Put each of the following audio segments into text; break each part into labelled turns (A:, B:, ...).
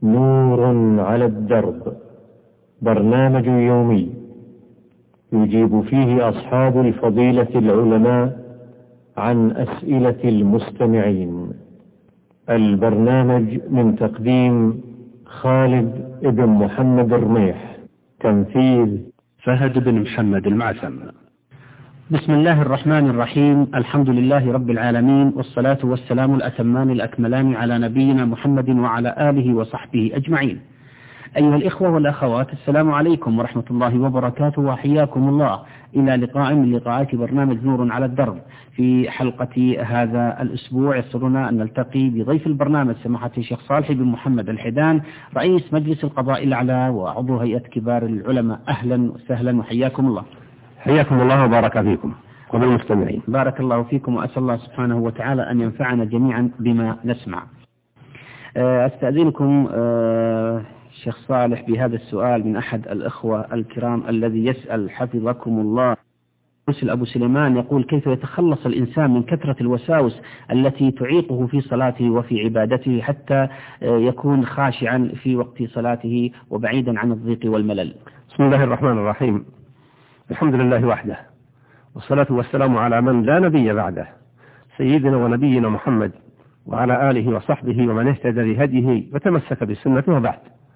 A: نور على الدرب، برنامج يومي يجيب فيه أصحاب الفضيلة العلماء عن أسئلة المستمعين. البرنامج من تقديم خالد بن محمد الرميح، تنفيذ
B: فهد بن محمد المعثم.
C: بسم الله الرحمن الرحيم. الحمد لله رب العالمين، والصلاة والسلام الأتمان الأكملان على نبينا محمد وعلى آله وصحبه أجمعين. أيها الإخوة والأخوات، السلام عليكم ورحمة الله وبركاته، وحياكم الله إلى لقاء من لقاءات برنامج نور على الدرب. في حلقة هذا الأسبوع يسرنا أن نلتقي بضيف البرنامج سماحة الشيخ صالح بن محمد الحيدان، رئيس مجلس القضاء الأعلى وعضو هيئة كبار العلماء. أهلا وسهلا وحياكم الله.
B: حياكم الله وبارك فيكم وبالمستمعين.
C: بارك الله فيكم، وأسأل الله سبحانه وتعالى أن ينفعنا جميعا بما نسمع. أستأذنكم شيخ صالح بهذا السؤال من أحد الأخوة الكرام الذي يسأل حفظكم الله. يسأل أبو سليمان يقول: كيف يتخلص الإنسان من كثرة الوساوس التي تعيقه في صلاته وفي عبادته حتى يكون خاشعا في وقت صلاته وبعيدا عن الضيق والملل؟
B: بسم الله الرحمن الرحيم. الحمد لله وحده، والصلاة والسلام على من لا نبي بعده، سيدنا ونبينا محمد وعلى آله وصحبه ومن اهتدى بهديه وتمسك بسنته. وبعد،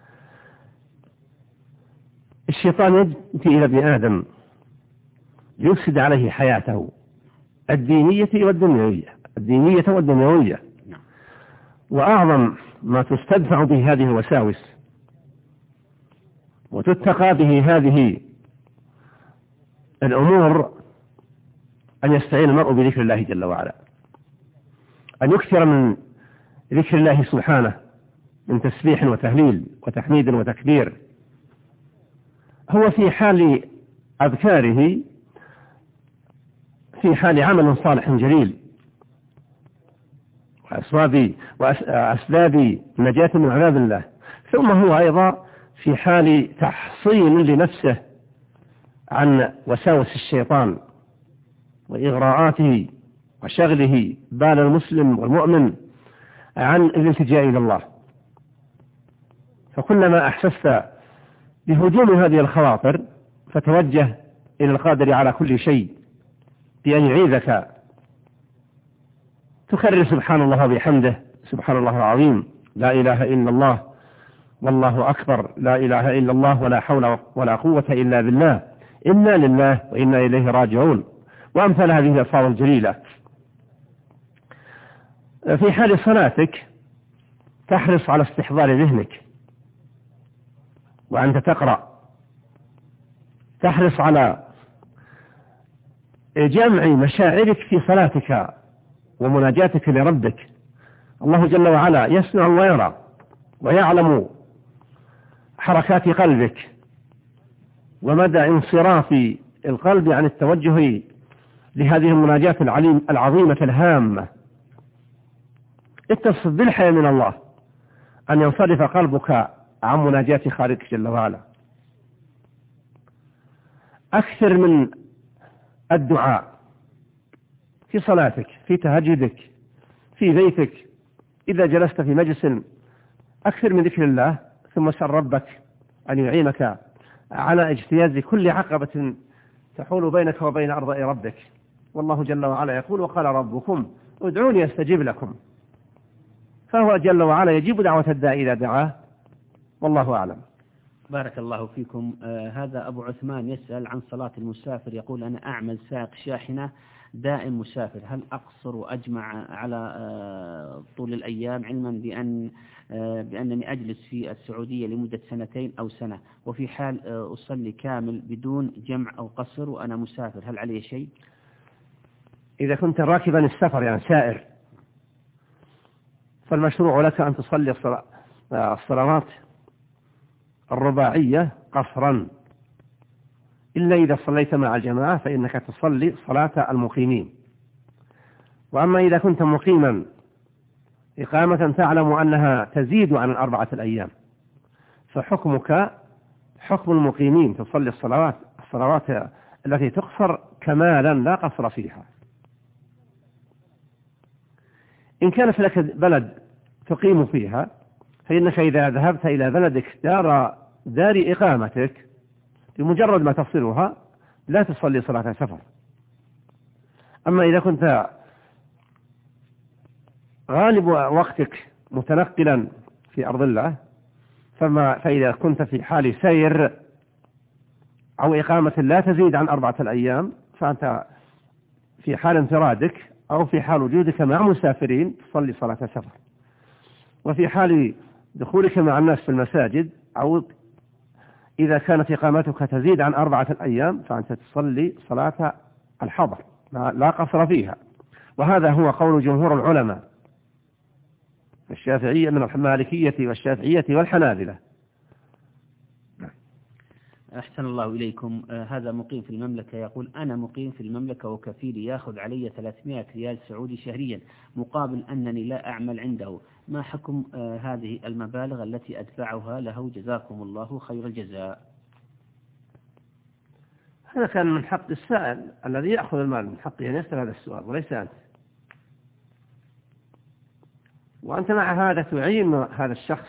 B: الشيطان يأتي إلى ابن آدم ليفسد عليه حياته الدينية والدنيوية، وأعظم ما تستدفع به هذه الوساوس وتتقى به هذه الأمور أن يستعين المرء بذكر الله جل وعلا، أن يكثر من ذكر الله سبحانه من تسبيح وتهليل وتحميد وتكبير. هو في حال أذكاره في حال عمل صالح جليل وأسباب نجاة من عذاب الله، ثم هو أيضا في حال تحصين لنفسه عن وساوس الشيطان وإغراءاته وشغله بال المسلم والمؤمن عن الالتجاء إلى الله. فكلما أحسست بهجوم هذه الخواطر فتوجه إلى القادر على كل شيء بأن يعيذك، تكرر سبحان الله وبحمده، سبحان الله العظيم، لا إله إلا الله، والله أكبر، لا إله إلا الله، ولا حول ولا قوة إلا بالله، إنا لله وإنا إليه راجعون، وأمثال هذه الألفاظ الجليلة. في حال صلاتك تحرص على استحضار ذهنك وأنت تقرأ، تحرص على جمع مشاعرك في صلاتك ومناجاتك لربك. الله جل وعلا يسمع ويرى ويعلم حركات قلبك ومدى انصراف القلب عن التوجه لهذه المناجاة العظيمة الهامة. اتصف بالحياة من الله أن ينصرف قلبك عن مناجاة خالقك جل وعلا. أكثر من الدعاء في صلاتك، في تهجدك، في بيتك، إذا جلست في مجلس أكثر من ذكر الله، ثم سل ربك أن يعينك على اجتياز كل عقبة تحول بينك وبين أرضاء ربك. والله جل وعلا يقول: وقال ربكم ادعوني أستجب لكم. فهو جل وعلا يجيب دعوة الداعي إذا دعاه، والله أعلم.
C: بارك الله فيكم. هذا أبو عثمان يسأل عن صلاة المسافر، يقول: أنا أعمل سائق شاحنة دائم مسافر، هل أقصر وأجمع على طول الأيام، علما بأنني أجلس في السعودية لمدة 2 أو سنة، وفي حال أصلي كامل بدون جمع أو قصر وأنا مسافر، هل علي شيء؟
B: إذا كنت راكبا السفر يعني سائر، فالمشروع لك أن تصلي الصلوات الرباعية قصرا، إلا إذا صليت مع الجماعة فإنك تصلي صلاة المقيمين. وأما إذا كنت مقيما إقامة تعلم أنها تزيد عن 4 أيام، فحكمك حكم المقيمين، تصلي الصلوات التي تقصر كمالا لا قصر فيها. إن كانت لك بلد تقيم فيها فإنك إذا ذهبت إلى بلدك دار إقامتك بمجرد ما تصلها لا تصلي صلاة سفر. أما إذا كنت غالب وقتك متنقلا في أرض الله فإذا كنت في حال سير أو إقامة لا تزيد عن 4 أيام فأنت في حال انفرادك أو في حال وجودك مع مسافرين تصلي صلاة سفر. وفي حال دخولك مع الناس في المساجد أو إذا كانت إقامتك تزيد عن 4 أيام فأنت تصلي صلاة الحضر لا قصر فيها. وهذا هو قول جمهور العلماء الشافعية من المالكية والشافعية والحنابلة.
C: أحسن الله إليكم. هذا مقيم في المملكة يقول أنا مقيم في المملكة وكفيلي يأخذ علي 300 ريال سعودي شهريا مقابل أنني لا أعمل عنده، ما حكم هذه المبالغ التي أدفعها له؟ جزاكم الله خير الجزاء.
B: هذا كان من حق السائل الذي يأخذ المال، من حقه أن يسأل هذا السؤال وليس أنت. وأنت مع هذا تعين هذا الشخص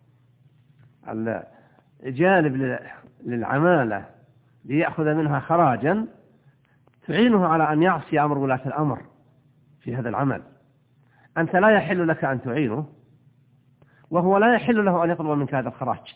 B: الجانب للعمالة ليأخذ منها خراجا، تعينه على أن يعصي أمر ولاة الأمر في هذا العمل. أنت لا يحل لك أن تعينه وهو لا يحل له أن يطلب منك هذا الخراج.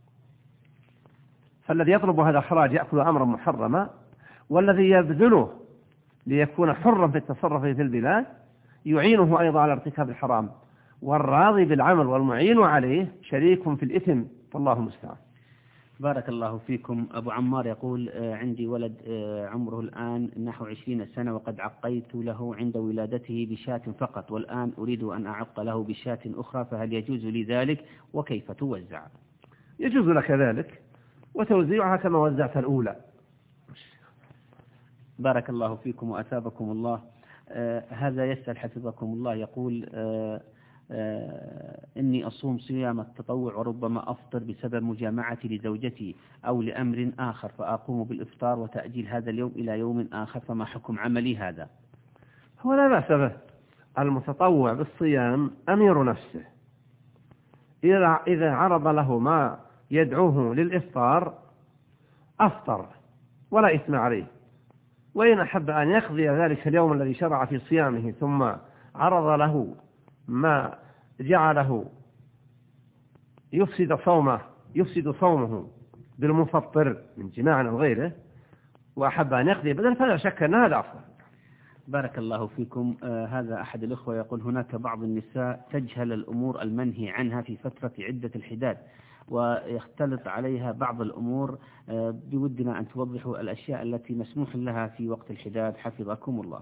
B: فالذي يطلب هذا الخراج يأكل أمرا محرما، والذي يبذله ليكون حرا في التصرف في البلاد يعينه أيضا على ارتكاب الحرام. والراضي بالعمل والمعين عليه شريك في الإثم، فالله المستعان.
C: بارك الله فيكم. أبو عمار يقول عندي ولد عمره الآن نحو 20 سنة وقد عقيت له عند ولادته بشاة فقط، والآن أريد أن أعق له بشاة أخرى، فهل يجوز لي ذلك وكيف توزع؟
B: يجوز لك ذلك وتوزيعها كما وزعت الأولى.
C: بارك الله فيكم وأثابكم الله. هذا يسأل حفظكم الله يقول إني أصوم صيام التطوع وربما أفطر بسبب مجامعتي لزوجتي أو لأمر آخر، فأقوم بالإفطار وتأجيل هذا اليوم إلى يوم آخر، فما حكم عملي هذا؟
B: هو لا بأس به. المتطوع بالصيام أمير نفسه، إذا عرض له ما يدعوه للإفطار أفطر ولا إثم عليه. وإن أحب أن يقضي ذلك اليوم الذي شرع في صيامه ثم عرض له ما جعله يفسد صومه بالمفطر من جماع أو غيره وأحب أن يقضي بدل، فلا شك أن هذا أفضل.
C: بارك الله فيكم. هذا أحد الأخوة يقول هناك بعض النساء تجهل الأمور المنهي عنها في فترة عدة الحداد ويختلط عليها بعض الأمور، بودنا أن توضحوا الأشياء التي مسموح لها في وقت الحداد حفظكم الله.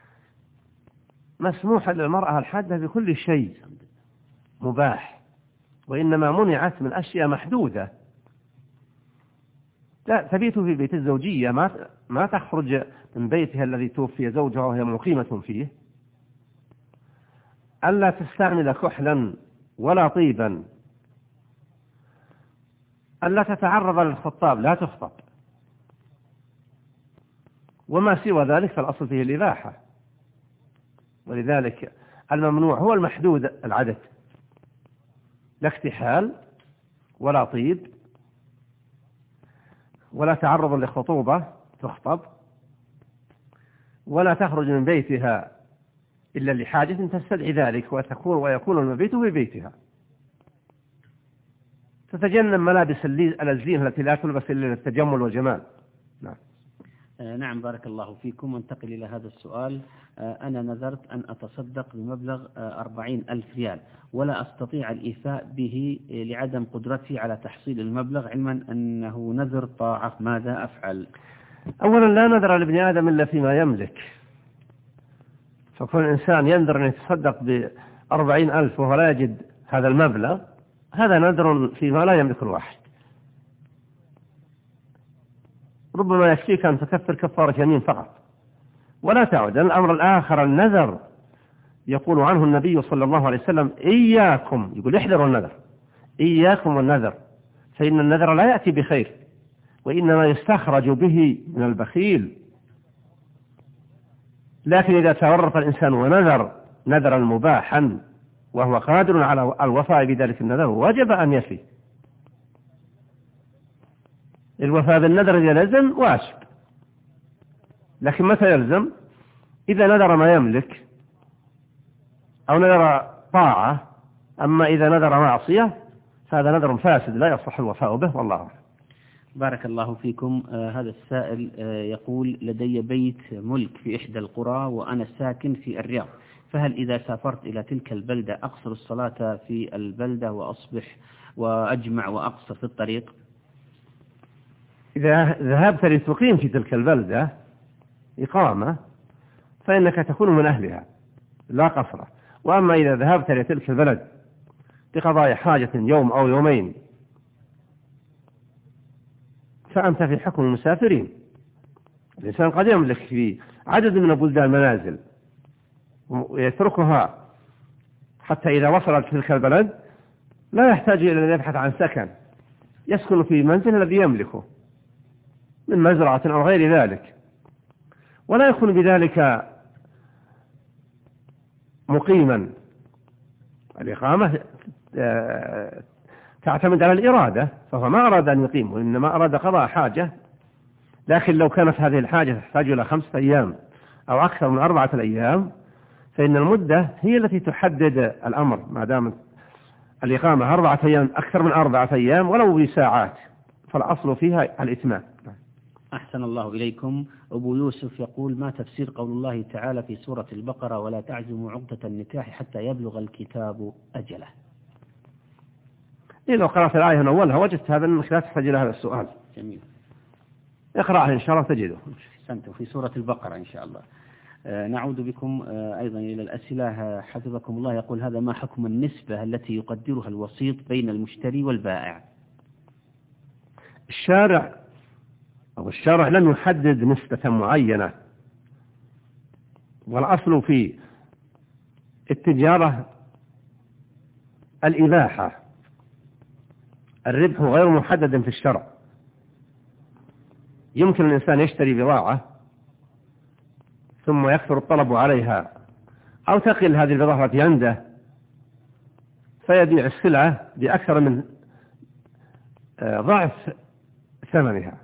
B: مسموح للمرأة الحادة بكل شيء مباح، وإنما منعت من أشياء محدودة. لا تبيت في بيت الزوجية، ما تخرج من بيتها الذي توفي زوجها وهي مقيمة فيه. ألا تستعمل كحلا ولا طيبا. ألا تتعرض للخطاب، لا تخطب. وما سوى ذلك فالأصل فيه الإباحة. ولذلك الممنوع هو المحدود العدد، لا اكتحال ولا طيب ولا تعرض لخطوبة تخطب، ولا تخرج من بيتها إلا لحاجة تستدعي ذلك ويكون المبيت في بيتها. تتجنب ملابس الزينة التي لا تلبس إلا للتجمل والجمال. نعم.
C: نعم بارك الله فيكم. وانتقل إلى هذا السؤال. أنا نذرت أن أتصدق بمبلغ 40,000 ريال ولا أستطيع الإيفاء به لعدم قدرتي على تحصيل المبلغ، علما أنه نذر طاعة، ماذا أفعل؟
B: أولا لا نذر لابن آدم إلا فيما يملك، فكون الإنسان ينذر أن يتصدق ب40,000 وهو لا يجد هذا المبلغ، هذا نذر فيما لا يملك الواحد. ربما يكفيك أن تكفر كفارة يمين فقط ولا تعود. الأمر الآخر النذر، يقول عنه النبي صلى الله عليه وسلم إياكم، يقول احذروا النذر، إياكم والنذر، فإن النذر لا يأتي بخير وإنما يستخرج به من البخيل. لكن إذا تورط الإنسان ونذر نذرا مباحا وهو قادر على الوفاء بذلك النذر وجب أن يفي. الوفاء بالنذر إذا لزم واجب، لكن متى يلزم؟ إذا نذر ما يملك أو نذر طاعة. أما إذا نذر معصية فهذا نذر فاسد لا يصح الوفاء به، والله أعلم.
C: بارك الله فيكم. هذا السائل يقول: لدي بيت ملك في إحدى القرى وأنا ساكن في الرياض، فهل إذا سافرت إلى تلك البلدة أقصر الصلاة في البلدة وأصبح وأجمع وأقصر في الطريق؟
B: إذا ذهبت لتقيم في تلك البلدة إقامة فإنك تكون من أهلها لا قصر. وأما إذا ذهبت لتلك البلد لقضاء حاجة يوم أو يومين فأنت في حكم المسافرين. الإنسان قد يملك في عدد من البلدان منازل ويتركها حتى إذا وصل تلك البلد لا يحتاج إلى أن يبحث عن سكن، يسكن في المنزل الذي يملكه من مزرعة أو غير ذلك، ولا يكون بذلك مقيما. الإقامة تعتمد على الإرادة، فهو ما أراد أن يقيم وإنما أراد قضاء حاجة. لكن لو كانت هذه الحاجة تحتاج إلى 5 أيام أو أكثر من 4 أيام فإن المدة هي التي تحدد الأمر، ما دامت الإقامة 4 أيام أكثر من 4 أيام ولو بساعات فالأصل فيها الإتمام.
C: أحسن الله إليكم. أبو يوسف يقول: ما تفسير قول الله تعالى في سورة البقرة: ولا تعزموا عقدة النكاح حتى يبلغ الكتاب أجله؟
B: لو قرأت الآية من أولها وجدت هذا أنك لا تحتاج إلى هذا السؤال.
C: جميل.
B: اقرأها إن شاء الله تجده.
C: أحسنتم، في سورة البقرة إن شاء الله. نعود بكم أيضا إلى الأسئلة حفظكم الله. يقول: هذا ما حكم النسبة التي يقدرها الوسيط بين المشتري والبائع؟
B: الشارع لم يحدد نسبة معينة، والأصل في التجارة الإباحة، الربح غير محدد في الشرع. يمكن الإنسان يشتري بضاعة ثم يكثر الطلب عليها أو تقل هذه البضاعة التي عنده فيبيع السلعة بأكثر من ضعف ثمنها.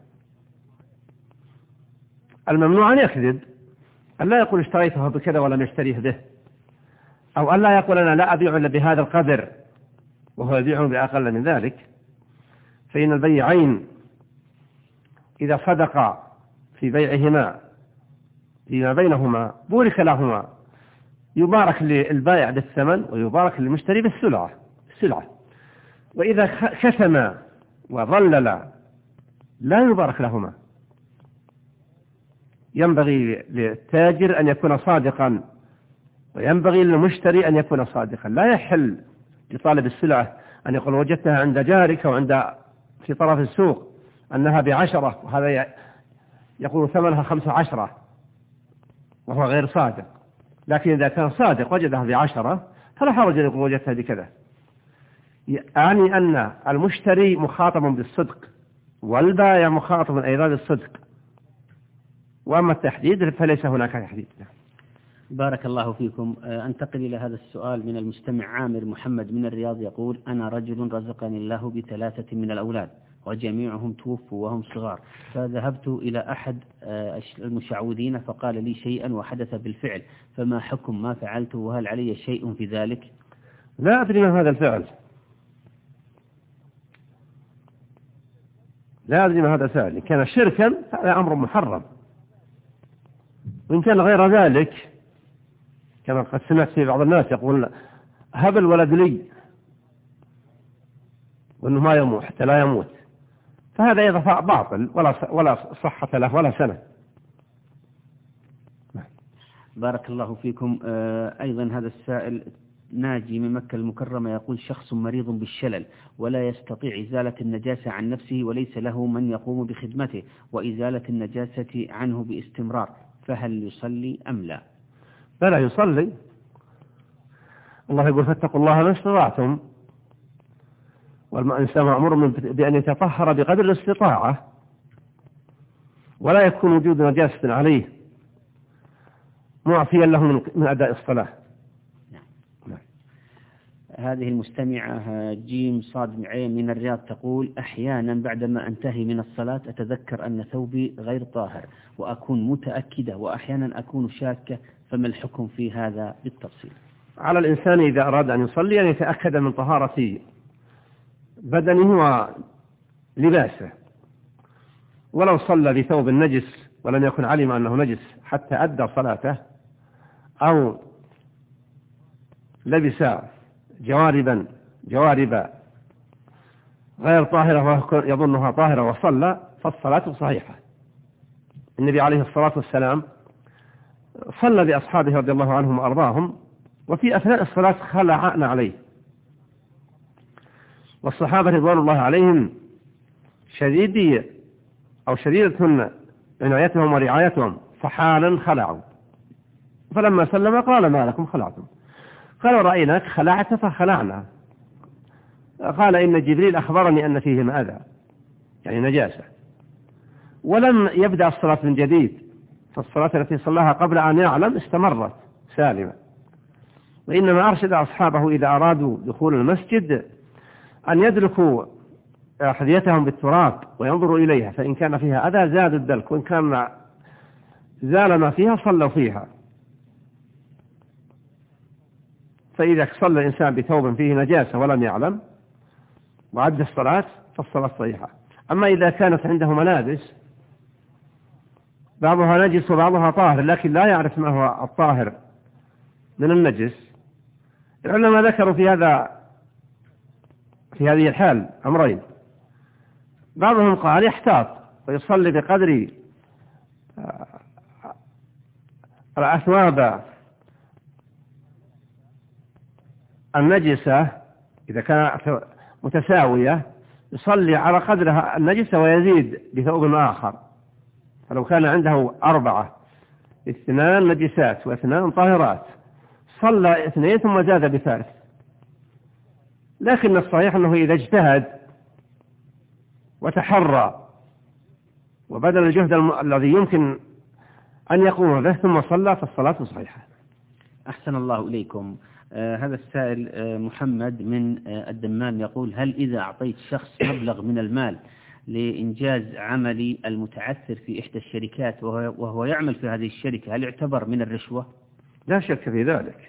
B: الممنوع أن يكذب، أن لا يقول اشتريته بكذا ولم يشتريه به، أو أن لا يقول أنا لا أبيع إلا بهذا القدر وهو يبيعه بأقل من ذلك. فإن البيعين إذا صدقا في بيعهما فيما بينهما بورك لهما، يبارك للبائع بالثمن ويبارك للمشتري بالسلعة. وإذا كتما وظللا لا يبارك لهما. ينبغي للتاجر أن يكون صادقا وينبغي للمشتري أن يكون صادقا. لا يحل لطالب السلعة أن يقول وجدتها عند جارك وعند في طرف السوق أنها ب10 وهذا يقول ثمنها 15 وهو غير صادق. لكن إذا كان صادق وجدها ب10 فلا حرج أن يقول وجدتها بكذا. يعني أن المشتري مخاطب بالصدق والبائع مخاطب أيضا بالصدق، وأما التحديد فليس هناك تحديد.
C: بارك الله فيكم. أنتقل إلى هذا السؤال من المستمع عامر محمد من الرياض. يقول: أنا رجل رزقني الله ب3 من الأولاد وجميعهم توفوا وهم صغار، فذهبت إلى أحد المشعوذين فقال لي شيئا وحدث بالفعل، فما حكم ما فعلته وهل علي شيء في ذلك؟
B: لا أدري ما هذا الفعل، لا أدري ما هذا الفعل. إن كان شركا هذا أمر محرم، وإن كان غير ذلك كما قد سمعت في بعض الناس يقول هب الولد لي وأنه ما يموت حتى لا يموت، فهذا أيضا باطل ولا صحة له ولا سنة.
C: بارك الله فيكم. أيضا هذا السائل ناجي من مكة المكرمة يقول: شخص مريض بالشلل ولا يستطيع إزالة النجاسة عن نفسه وليس له من يقوم بخدمته وإزالة النجاسة عنه باستمرار، فهل يصلي أم لا؟
B: فلا يصلي. الله يقول: فاتقوا الله ما استطعتم، والإنسان مأمور بأن يتطهر بقدر الاستطاعة ولا يكون وجود نجاسة عليه معفيا له من أداء الصلاة.
C: هذه المستمعة جيم صاد عين من الرياض تقول: أحيانا بعدما أنتهي من الصلاة أتذكر أن ثوبي غير طاهر وأكون متأكدة، وأحيانا أكون شاكة، فما الحكم في هذا بالتفصيل؟
B: على الإنسان إذا أراد أن يصلي أن يتأكد من طهارة بدنه ولباسه، ولو صلى بثوب نجس ولم يكن علم أنه نجس حتى أدى صلاته، أو لبس جوارب غير طاهرة يظنها طاهرة وصلى، فالصلاة صحيحة. النبي عليه الصلاة والسلام صلى بأصحابه رضي الله عنهم وأرضاهم، وفي أثناء الصلاة خلعنا عليه، والصحابة رضوان الله عليهم شديدة عنايتهم ورعايتهم، فحالا خلعوا، فلما سلم قال: ما لكم خلعتم؟ قالوا: رأيناك خلعت فخلعنا. قال: إن جبريل أخبرني أن فيهم أذى، يعني نجاسة. ولم يبدأ الصلاة من جديد، فالصلاة التي صلاها قبل أن يعلم استمرت سالمة. وإنما أرشد أصحابه إذا أرادوا دخول المسجد أن يدلكوا حذيتهم بالتراب وينظروا إليها، فإن كان فيها أذى زادوا الدلك، وإن كان زال ما فيها صلوا فيها. فإذا صلى الإنسان بثوب فيه نجاسة ولم يعلم وعد الصلاة فالصلاة صحيحة. أما إذا كانت عنده ملابس بعضها نجس وبعضها طاهر لكن لا يعرف ما هو الطاهر من النجس، العلماء ذكروا في هذه الحال أمرين. بعضهم قال يحتاط ويصلي بقدر الأثواب النجسة، إذا كانت متساوية يصلي على قدرها النجسة ويزيد بثوب آخر. فلو كان عنده 4 2 نجسات و2 طاهرات صلى 2 ثم زاد بثالث. لكن الصحيح أنه إذا اجتهد وتحرى وبذل الجهد الذي يمكن أن يقوم به ثم صلى فالصلاة صحيحة.
C: أحسن الله إليكم. هذا السائل محمد من الدمام يقول: هل إذا أعطيت شخص مبلغ من المال لإنجاز عملي المتعثر في إحدى الشركات وهو يعمل في هذه الشركة، هل يعتبر من الرشوة؟
B: لا شك في ذلك،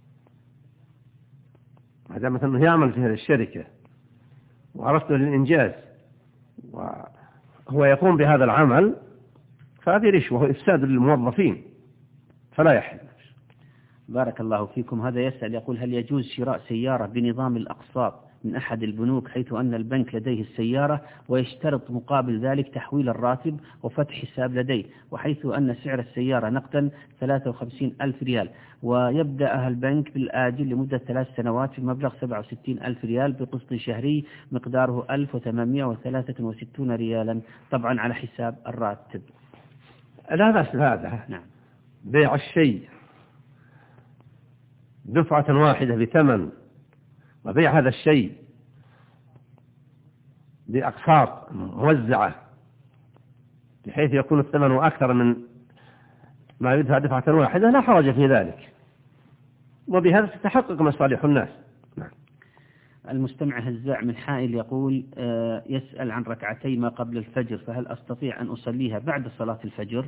B: ما دام أنه يعمل في هذه الشركة وعرفته للإنجاز وهو يقوم بهذا العمل فهذه رشوة وإفساد للموظفين فلا يحل.
C: بارك الله فيكم. هذا يسأل يقول: هل يجوز شراء سيارة بنظام الأقساط من أحد البنوك، حيث أن البنك لديه السيارة ويشترط مقابل ذلك تحويل الراتب وفتح حساب لديه، وحيث أن سعر السيارة نقدا 53,000 ريال، ويبدأها البنك بالآجل لمدة 3 سنوات بمبلغ 67,000 ريال بقسط شهري مقداره 1863 ريالا، طبعا على حساب الراتب؟
B: لا بأس هذا.
C: نعم.
B: بيع الشيء دفعة واحدة بثمن، وبيع هذا الشيء بأقساط موزعة بحيث يكون الثمن أكثر من ما يدفع دفعة واحدة، لا حرج في ذلك، وبهذا تتحقق مصالح الناس. نعم.
C: المستمع هزاع من حائل يقول: يسأل عن ركعتي ما قبل الفجر، فهل أستطيع أن أصليها بعد صلاة الفجر؟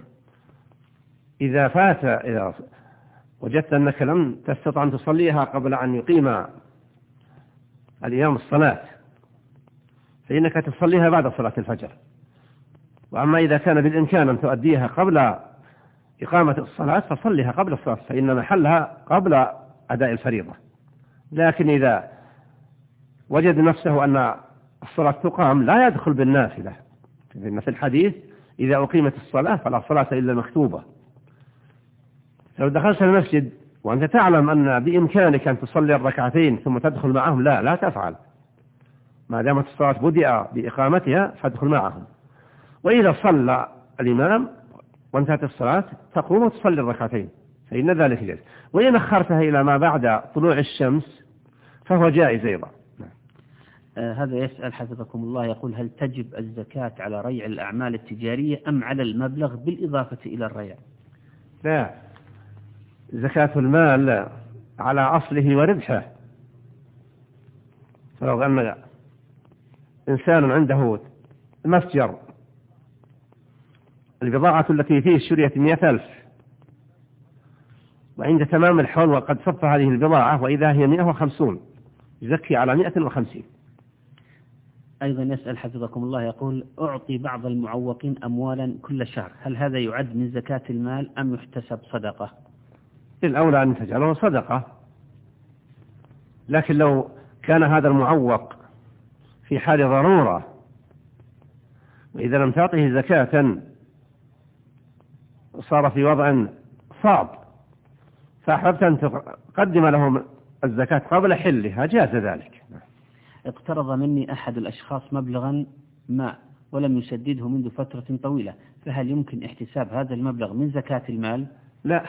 B: إذا وجدت أنك لم تستطع أن تصليها قبل أن يقيم الإمام الصلاة فإنك تصليها بعد صلاة الفجر. وأما إذا كان بالإمكان أن تؤديها قبل إقامة الصلاة فصليها قبل الصلاة، فإن محلها قبل أداء الفريضة. لكن إذا وجد نفسه أن الصلاة تقام لا يدخل بالنافلة، لأن في الحديث: إذا أقيمت الصلاة فلا صلاة إلا المكتوبة. لو دخلت المسجد وأنت تعلم أن بإمكانك أن تصلي الركعتين ثم تدخل معهم، لا تفعل، ما دامت الصلاة بدأ بإقامتها فادخل معهم. وإذا صلى الإمام وانتهت الصلاة تقوم وتصلي الركعتين، فإن ذلك جائز. وإن أخرتها إلى ما بعد طلوع الشمس فهو جائز أيضا.
C: هذا يسأل حفظكم الله يقول: هل تجب الزكاة على ريع الأعمال التجارية أم على المبلغ بالإضافة إلى الريع؟
B: لا، زكاة المال على أصله وربحه، فلو أن إنسان عنده متجر البضاعة التي فيه اشتريت 100,000 وعند تمام الحول وقد صف هذه البضاعة وإذا هي 150 يزكي على 150.
C: أيضا يسأل حفظكم الله يقول: أعطي بعض المعوقين أموالا كل شهر، هل هذا يعد من زكاة المال أم يحتسب صدقة؟
B: الأولى أن تجعله صدقة، لكن لو كان هذا المعوق في حال ضرورة وإذا لم تعطه زكاة صار في وضع صعب فأحببت أن تقدم له الزكاة قبل حلها جاز ذلك.
C: اقترض مني أحد الأشخاص مبلغا ما ولم يسدده منذ فترة طويلة، فهل يمكن احتساب هذا المبلغ من زكاة المال؟
B: لا،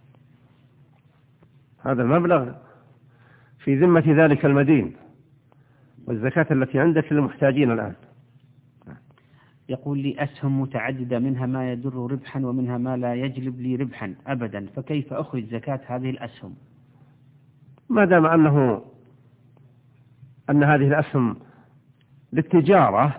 B: هذا المبلغ في ذمة ذلك المدين، والزكاة التي عندك للمحتاجين الآن.
C: يقول لي: أسهم متعددة منها ما يدر ربحا ومنها ما لا يجلب لي ربحا أبدا، فكيف أخرج زكاة هذه الأسهم؟
B: ما دام أن هذه الأسهم للتجارة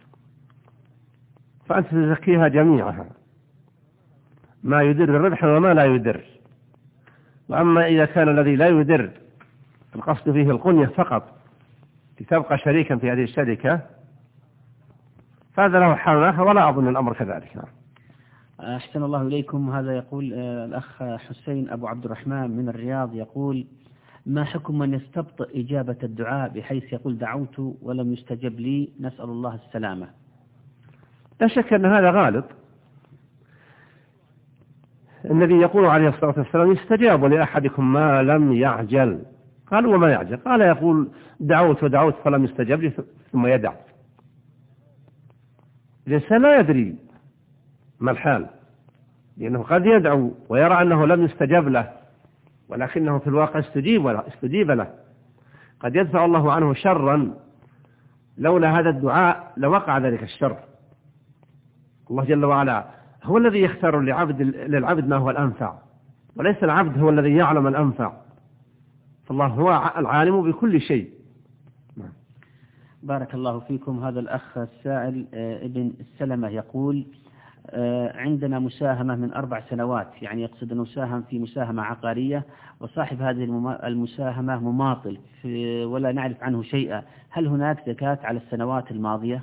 B: فأنت تزكيها جميعها، ما يدر ربحا وما لا يدر. وأما إذا كان الذي لا يدر القصد فيه القنية فقط لتبقى شريكا في هذه الشركة فهذا له حال آخر، ولا أظن الأمر كذلك.
C: أحسن الله إليكم. هذا يقول الأخ حسين أبو عبد الرحمن من الرياض يقول: ما حكم من يستبطئ إجابة الدعاء بحيث يقول دعوت ولم يستجب لي، نسأل الله السلامة؟
B: لا شك أن هذا غالط. النبي يقول عليه الصلاة والسلام: يستجاب لأحدكم ما لم يعجل. قال: وما يعجل؟ قال: يقول دعوت ودعوت فلم يستجب لي ثم يدع. الإنسان لا يدري ما الحال، لأنه قد يدعو ويرى أنه لم يستجب له ولكنه في الواقع استجيب له. قد يدفع الله عنه شرا لولا هذا الدعاء لوقع ذلك الشر. الله جل وعلا هو الذي يختار للعبد ما هو الأنفع، وليس العبد هو الذي يعلم الأنفع، فالله هو العالم بكل شيء.
C: بارك الله فيكم. هذا الأخ السائل ابن السلمة يقول: عندنا مساهمة من 4 سنوات، يعني يقصد أنه ساهم في مساهمة عقارية، وصاحب هذه المساهمة مماطل ولا نعرف عنه شيئا، هل هناك زكاة على السنوات الماضية؟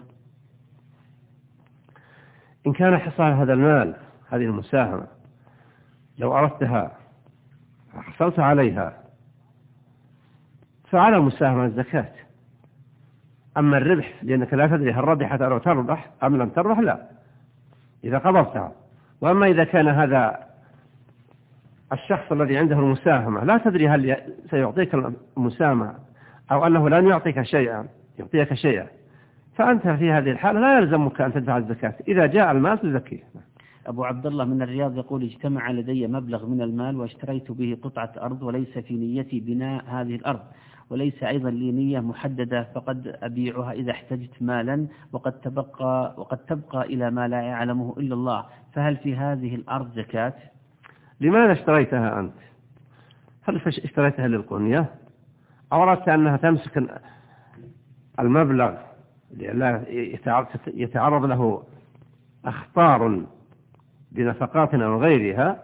B: إن كان حصل هذا المال، هذه المساهمة لو أردتها حصلت عليها فعلى مساهمة الزكاة. أما الربح لأنك لا تدري هل ربحت أو تربح أم لم تربح، لا، إذا قبضتها. وأما إذا كان هذا الشخص الذي عنده المساهمة لا تدري هل سيعطيك المساهمة أو أنه لن يعطيك شيئا، فأنت في هذه الحالة لا يلزمك أن تدفع الزكاة، إذا جاء المال تزكيه.
C: أبو عبد الله من الرياض يقول: اجتمع لدي مبلغ من المال واشتريت به قطعة أرض وليس في نيتي بناء هذه الأرض، وليس أيضا لي نية محددة، فقد أبيعها إذا احتجت مالا وقد تبقى إلى ما لا يعلمه إلا الله، فهل في هذه الأرض زكاة؟
B: لماذا اشتريتها أنت؟ هل اشتريتها للقنية أو أردت أنها تمسك المبلغ لأنه يتعرض له أخطار بنفقات أو غيرها؟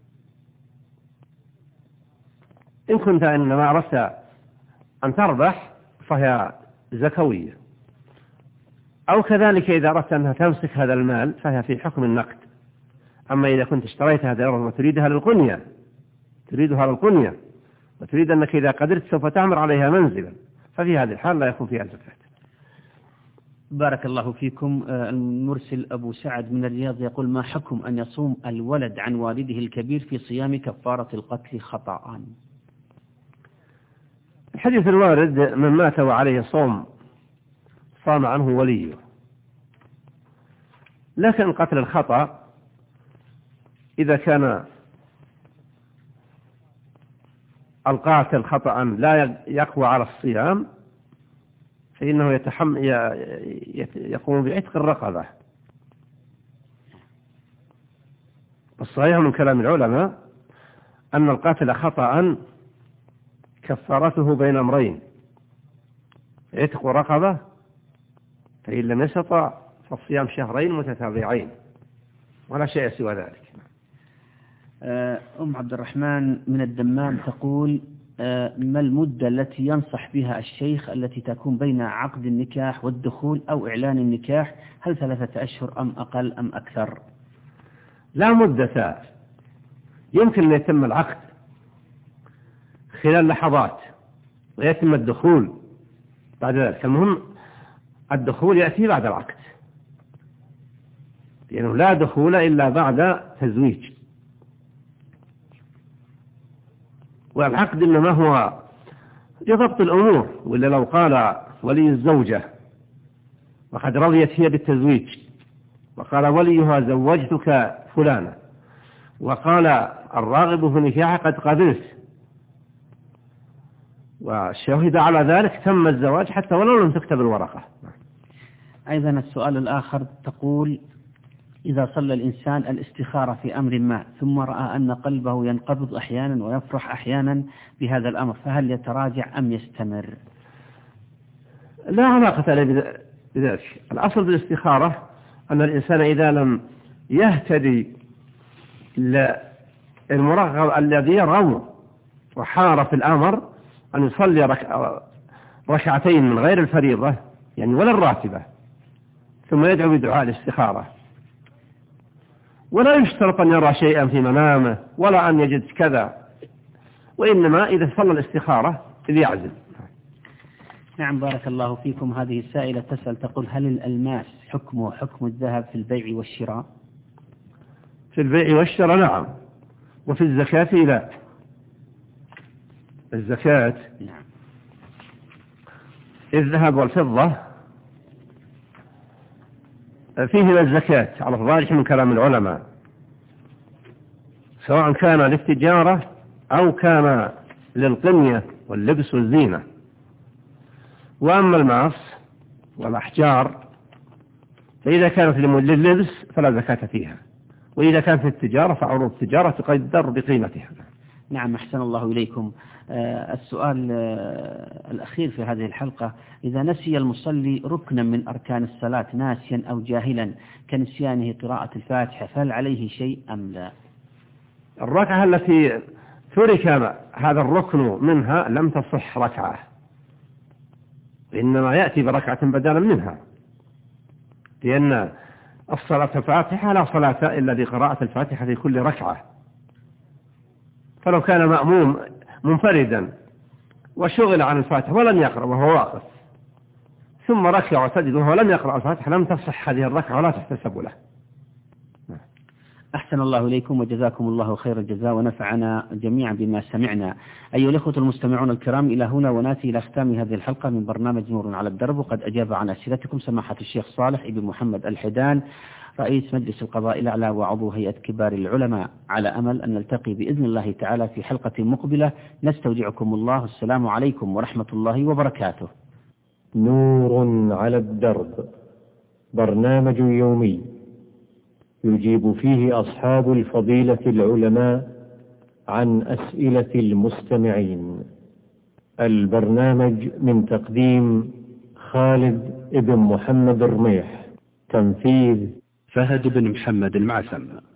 B: إن كنت إنما أردت أن تربح فهي زكوية، أو كذلك إذا أردت أنها تمسك هذا المال فهي في حكم النقد. أما إذا كنت اشتريت هذا الأرض وتريدها للقنية وتريد أنك إذا قدرت سوف تعمر عليها منزلا، ففي هذه الحال لا يكون فيها زكاة.
C: بارك الله فيكم. المرسل أبو سعد من الرياض يقول: ما حكم أن يصوم الولد عن والده الكبير في صيام كفارة القتل خطأ؟
B: الحديث الوارد: من مات وعليه صوم صام عنه وليه. لكن قتل الخطأ إذا كان القاتل خطأ لا يقوى على الصيام فإنه يقوم بعتق الرقبة. الصحيح من كلام العلماء أن القاتل خطأ كفارته بين أمرين: عتق رقبة، فإن لم يستطع فالصيام شهرين متتابعين ولا شيء سوى ذلك.
C: أم عبد الرحمن من الدمام تقول: ما المدة التي ينصح بها الشيخ التي تكون بين عقد النكاح والدخول أو إعلان النكاح؟ هل 3 أشهر أم أقل أم أكثر؟
B: لا مدة، يمكن أن يتم العقد خلال لحظات ويتم الدخول بعد ذلك. المهم الدخول يأتي بعد العقد، لأنه لا دخول إلا بعد تزويج، والعقد إنما هو لضبط الأمور. وإلا لو قال ولي الزوجة وقد رضيت هي بالتزويج وقال وليها زوجتك فلانة وقال الراغب في نكاحها قد قبلت وشهد على ذلك تم الزواج حتى ولو لم تكتب الورقة.
C: أيضا السؤال الآخر تقول: إذا صلى الإنسان الاستخارة في أمر ما ثم رأى أن قلبه ينقبض أحيانا ويفرح أحيانا بهذا الأمر، فهل يتراجع أم يستمر؟
B: لا علاقة له بذلك. الأصل بالاستخارة أن الإنسان إذا لم يهتدي للمرغب الذي يرغب وحار في الأمر أن يصلي ركعتين من غير الفريضة يعني ولا الراتبة، ثم يدعو بدعاء الاستخارة، ولا يشترط أن يرى شيئا في منامه ولا أن يجد كذا، وإنما إذا صلى الاستخارة إذ يعزم.
C: نعم، بارك الله فيكم. هذه السائلة تسأل تقول: هل الألماس حكمه حكم الذهب في البيع والشراء؟
B: في البيع والشراء نعم، وفي الزكاة لا. الزكاة
C: نعم.
B: الذهب والفضة فيهما الزكاة على الراجح من كلام العلماء، سواء كان للتجارة أو كان للقنية واللبس والزينة. وأما الماس والأحجار فإذا كانت لللبس فلا زكاة فيها، وإذا كانت للتجارة فعروض التجارة تقدر بقيمتها.
C: نعم، أحسن الله إليكم. السؤال الأخير في هذه الحلقة: إذا نسي المصلي ركنا من أركان الصلاة ناسيا أو جاهلا كنسيانه قراءة الفاتحة، فهل عليه شيء أم لا؟
B: الركعة التي ترك هذا الركن منها لم تصح ركعة، إنما يأتي بركعة بدلا منها، لأن الصلاة الفاتحة لا صلاة إلا بقراءة الفاتحة في كل ركعة. فلو كان مأموم منفردا وشغل عن الفاتحة ولم يقرأ وهو واقف ثم ركع وسجد وهو لم يقرأ الفاتحة لم تصح هذه الركعة ولا تحتسب له.
C: أحسن الله إليكم وجزاكم الله خير الجزاء ونفعنا جميعا بما سمعنا. أيها الأخوة المستمعون الكرام، إلى هنا وناتي إلى ختام هذه الحلقة من برنامج نور على الدرب، وقد أجاب عن أسئلتكم سماحة الشيخ صالح ابن محمد الحيدان رئيس مجلس القضاء الأعلى وعضو هيئة كبار العلماء، على أمل أن نلتقي بإذن الله تعالى في حلقة مقبلة. نستودعكم الله، السلام عليكم ورحمة الله وبركاته.
A: نور على الدرب، برنامج يومي يجيب فيه أصحاب الفضيلة العلماء عن أسئلة المستمعين. البرنامج من تقديم خالد ابن محمد الرميح، تنفيذ
D: فهد بن محمد المعسم.